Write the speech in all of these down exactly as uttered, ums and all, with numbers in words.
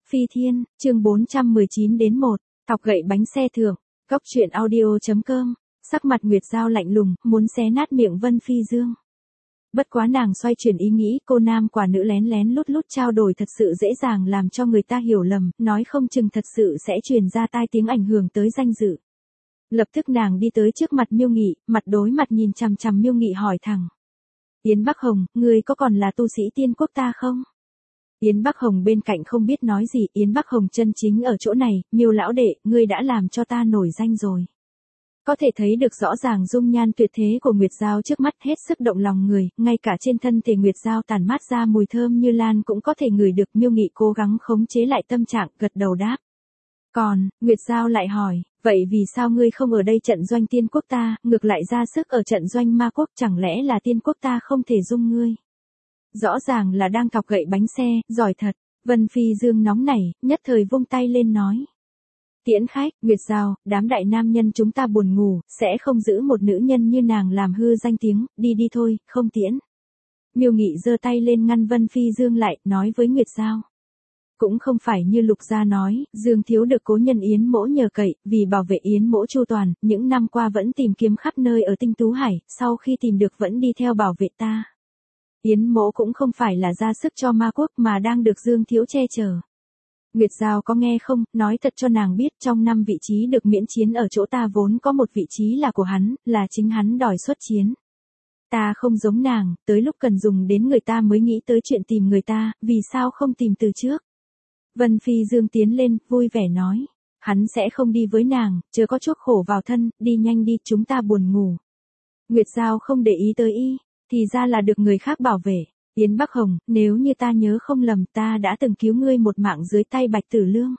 Phi Thiên, chương bốn trăm mười chín đến một, thọc gậy bánh xe thưởng, cốc truyện audio.com, sắc mặt Nguyệt Giao lạnh lùng, muốn xé nát miệng Vân Phi Dương. Bất quá nàng xoay chuyển ý nghĩ, cô nam quả nữ lén lén lút lút trao đổi thật sự dễ dàng làm cho người ta hiểu lầm, nói không chừng thật sự sẽ truyền ra tai tiếng ảnh hưởng tới danh dự. Lập tức nàng đi tới trước mặt Miêu Nghị, mặt đối mặt nhìn chằm chằm Miêu Nghị hỏi thẳng. Yến Bắc Hồng, ngươi có còn là tu sĩ tiên quốc ta không? Yến Bắc Hồng bên cạnh không biết nói gì, Yến Bắc Hồng chân chính ở chỗ này, Miêu lão đệ, ngươi đã làm cho ta nổi danh rồi. Có thể thấy được rõ ràng dung nhan tuyệt thế của Nguyệt Giao trước mắt hết sức động lòng người, ngay cả trên thân thể Nguyệt Giao tản mát ra mùi thơm như lan cũng có thể ngửi được. Miêu Nghị cố gắng khống chế lại tâm trạng, gật đầu đáp. Còn, Nguyệt Giao lại hỏi, vậy vì sao ngươi không ở đây trận doanh tiên quốc ta, ngược lại ra sức ở trận doanh ma quốc, chẳng lẽ là tiên quốc ta không thể dung ngươi? Rõ ràng là đang thọc gậy bánh xe, giỏi thật. Vân Phi Dương nóng nảy, nhất thời vung tay lên nói. Tiễn khách, Nguyệt Giao, đám đại nam nhân chúng ta buồn ngủ, sẽ không giữ một nữ nhân như nàng làm hư danh tiếng, đi đi thôi, không tiễn. Miêu Nghị giơ tay lên ngăn Vân Phi Dương lại, nói với Nguyệt Giao. Cũng không phải như Lục Gia nói, Dương Thiếu được cố nhân Yến Mỗ nhờ cậy, vì bảo vệ Yến Mỗ chu toàn, những năm qua vẫn tìm kiếm khắp nơi ở Tinh Tú Hải, sau khi tìm được vẫn đi theo bảo vệ ta. Yến Mỗ cũng không phải là ra sức cho ma quốc mà đang được Dương Thiếu che chở. Nguyệt Giao có nghe không, nói thật cho nàng biết trong năm vị trí được miễn chiến ở chỗ ta vốn có một vị trí là của hắn, là chính hắn đòi xuất chiến. Ta không giống nàng, tới lúc cần dùng đến người ta mới nghĩ tới chuyện tìm người ta, vì sao không tìm từ trước. Vân Phi Dương tiến lên, vui vẻ nói, hắn sẽ không đi với nàng, chớ có chuốc khổ vào thân, đi nhanh đi, chúng ta buồn ngủ. Nguyệt Giao không để ý tới y, thì ra là được người khác bảo vệ. Yến Bắc Hồng, nếu như ta nhớ không lầm ta đã từng cứu ngươi một mạng dưới tay Bạch Tử Lương.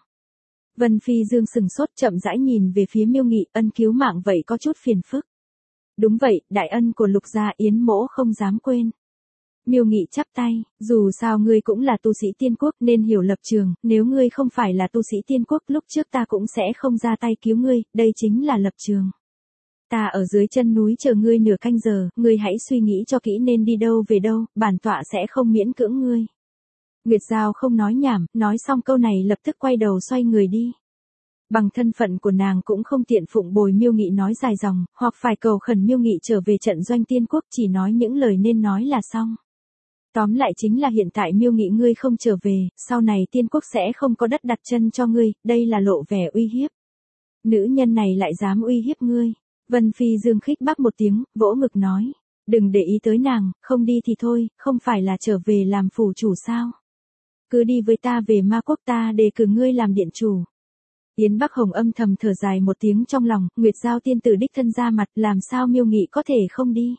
Vân Phi Dương sừng sốt chậm rãi nhìn về phía Miêu Nghị, ân cứu mạng vậy có chút phiền phức. Đúng vậy, đại ân của Lục gia Yến Mỗ không dám quên. Miêu Nghị chắp tay, dù sao ngươi cũng là tu sĩ tiên quốc nên hiểu lập trường, nếu ngươi không phải là tu sĩ tiên quốc lúc trước ta cũng sẽ không ra tay cứu ngươi, đây chính là lập trường. Ta ở dưới chân núi chờ ngươi nửa canh giờ, ngươi hãy suy nghĩ cho kỹ nên đi đâu về đâu, bản tọa sẽ không miễn cưỡng ngươi. Nguyệt Giao không nói nhảm, nói xong câu này lập tức quay đầu xoay người đi. Bằng thân phận của nàng cũng không tiện phụng bồi Miêu Nghị nói dài dòng, hoặc phải cầu khẩn Miêu Nghị trở về trận doanh tiên quốc, chỉ nói những lời nên nói là xong. Tóm lại chính là hiện tại Miêu Nghị ngươi không trở về, sau này tiên quốc sẽ không có đất đặt chân cho ngươi, đây là lộ vẻ uy hiếp. Nữ nhân này lại dám uy hiếp ngươi. Vân Phi Dương khích bác một tiếng, vỗ ngực nói. Đừng để ý tới nàng, không đi thì thôi, không phải là trở về làm phủ chủ sao. Cứ đi với ta về ma quốc, ta đề cử ngươi làm điện chủ. Yến Bắc Hồng âm thầm thở dài một tiếng trong lòng, Nguyệt Giao tiên tử đích thân ra mặt, làm sao Miêu Nghị có thể không đi.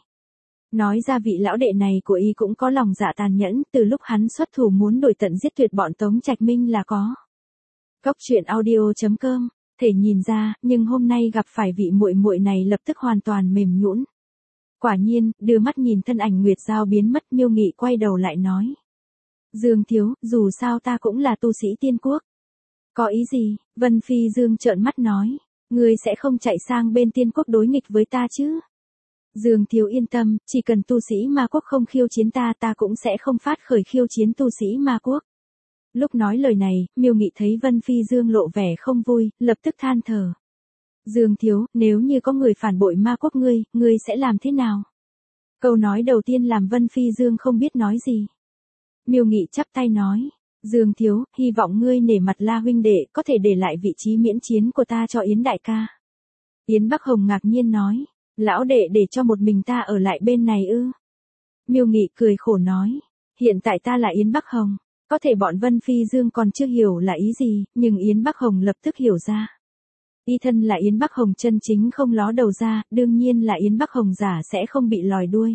Nói ra vị lão đệ này của y cũng có lòng dạ tàn nhẫn, từ lúc hắn xuất thủ muốn đuổi tận giết tuyệt bọn Tống Trạch Minh là có. Cốc truyện audio.com, thể nhìn ra, nhưng hôm nay gặp phải vị muội muội này lập tức hoàn toàn mềm nhũn. Quả nhiên, đưa mắt nhìn thân ảnh Nguyệt Giao biến mất, Miêu Nghị quay đầu lại nói. Dương Thiếu, dù sao ta cũng là tu sĩ tiên quốc. Có ý gì? Vân Phi Dương trợn mắt nói. Ngươi sẽ không chạy sang bên tiên quốc đối nghịch với ta chứ? Dương Thiếu yên tâm, chỉ cần tu sĩ ma quốc không khiêu chiến ta ta cũng sẽ không phát khởi khiêu chiến tu sĩ ma quốc. Lúc nói lời này, Miêu Nghị thấy Vân Phi Dương lộ vẻ không vui, lập tức than thở. Dương Thiếu, nếu như có người phản bội ma quốc ngươi, ngươi sẽ làm thế nào? Câu nói đầu tiên làm Vân Phi Dương không biết nói gì. Miêu Nghị chắp tay nói. Dương Thiếu, hy vọng ngươi nể mặt La huynh đệ, có thể để lại vị trí miễn chiến của ta cho Yến đại ca. Yến Bắc Hồng ngạc nhiên nói. Lão đệ để cho một mình ta ở lại bên này ư? Miêu Nghị cười khổ nói. Hiện tại ta là Yến Bắc Hồng. Có thể bọn Vân Phi Dương còn chưa hiểu là ý gì, nhưng Yến Bắc Hồng lập tức hiểu ra. Y thân là Yến Bắc Hồng chân chính không ló đầu ra, đương nhiên là Yến Bắc Hồng giả sẽ không bị lòi đuôi.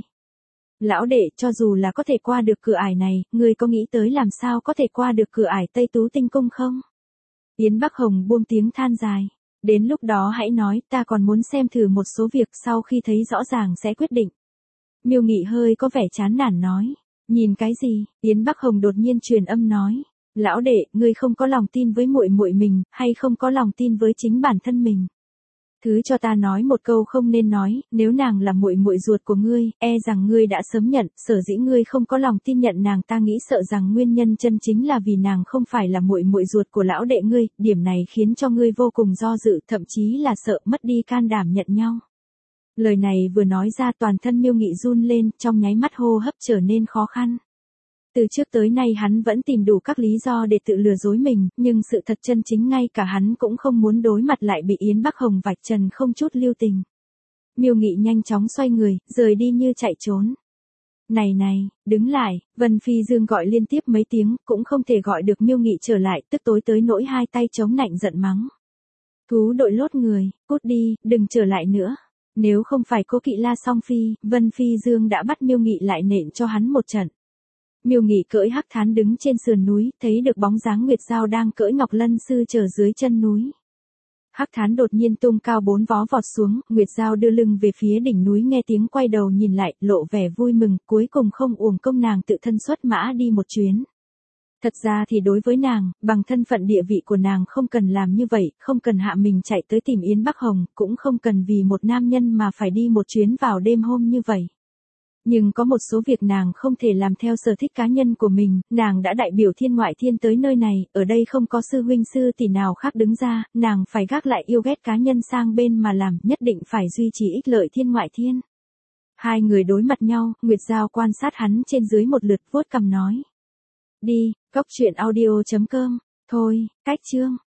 Lão đệ, cho dù là có thể qua được cửa ải này, ngươi có nghĩ tới làm sao có thể qua được cửa ải Tây Tú Tinh Cung không? Yến Bắc Hồng buông tiếng than dài. Đến lúc đó hãy nói, ta còn muốn xem thử một số việc, sau khi thấy rõ ràng sẽ quyết định. Miêu Nghị hơi có vẻ chán nản nói. Nhìn cái gì? Yến Bắc Hồng đột nhiên truyền âm nói. Lão đệ, ngươi không có lòng tin với muội muội mình, hay không có lòng tin với chính bản thân mình? Thứ cho ta nói một câu không nên nói, nếu nàng là muội muội ruột của ngươi, e rằng ngươi đã sớm nhận, sở dĩ ngươi không có lòng tin nhận nàng, ta nghĩ sợ rằng nguyên nhân chân chính là vì nàng không phải là muội muội ruột của lão đệ ngươi, điểm này khiến cho ngươi vô cùng do dự, thậm chí là sợ mất đi can đảm nhận nhau. Lời này vừa nói ra toàn thân Miêu Nghị run lên, trong nháy mắt hô hấp trở nên khó khăn. Từ trước tới nay hắn vẫn tìm đủ các lý do để tự lừa dối mình, nhưng sự thật chân chính ngay cả hắn cũng không muốn đối mặt lại bị Yến Bắc Hồng vạch trần không chút lưu tình. Miêu Nghị nhanh chóng xoay người, rời đi như chạy trốn. Này này, đứng lại, Vân Phi Dương gọi liên tiếp mấy tiếng, cũng không thể gọi được Miêu Nghị trở lại, tức tối tới nỗi hai tay chống nạnh giận mắng. Thú đội lốt người, cút đi, đừng trở lại nữa. Nếu không phải cố kỵ La Song Phi, Vân Phi Dương đã bắt Miêu Nghị lại nện cho hắn một trận. Miêu Nghị cưỡi Hắc Thán đứng trên sườn núi, thấy được bóng dáng Nguyệt Giao đang cưỡi Ngọc Lân Sư chờ dưới chân núi. Hắc Thán đột nhiên tung cao bốn vó vọt xuống, Nguyệt Giao đưa lưng về phía đỉnh núi nghe tiếng quay đầu nhìn lại, lộ vẻ vui mừng, cuối cùng không uổng công nàng tự thân xuất mã đi một chuyến. Thật ra thì đối với nàng, bằng thân phận địa vị của nàng không cần làm như vậy, không cần hạ mình chạy tới tìm Yến Bắc Hồng, cũng không cần vì một nam nhân mà phải đi một chuyến vào đêm hôm như vậy. Nhưng có một số việc nàng không thể làm theo sở thích cá nhân của mình, nàng đã đại biểu thiên ngoại thiên tới nơi này, ở đây không có sư huynh sư tỷ nào khác đứng ra, nàng phải gác lại yêu ghét cá nhân sang bên mà làm, nhất định phải duy trì ích lợi thiên ngoại thiên. Hai người đối mặt nhau, Nguyệt Giao quan sát hắn trên dưới một lượt vuốt cằm nói. Đi, góc truyện audio chấm com, thôi, cách chương.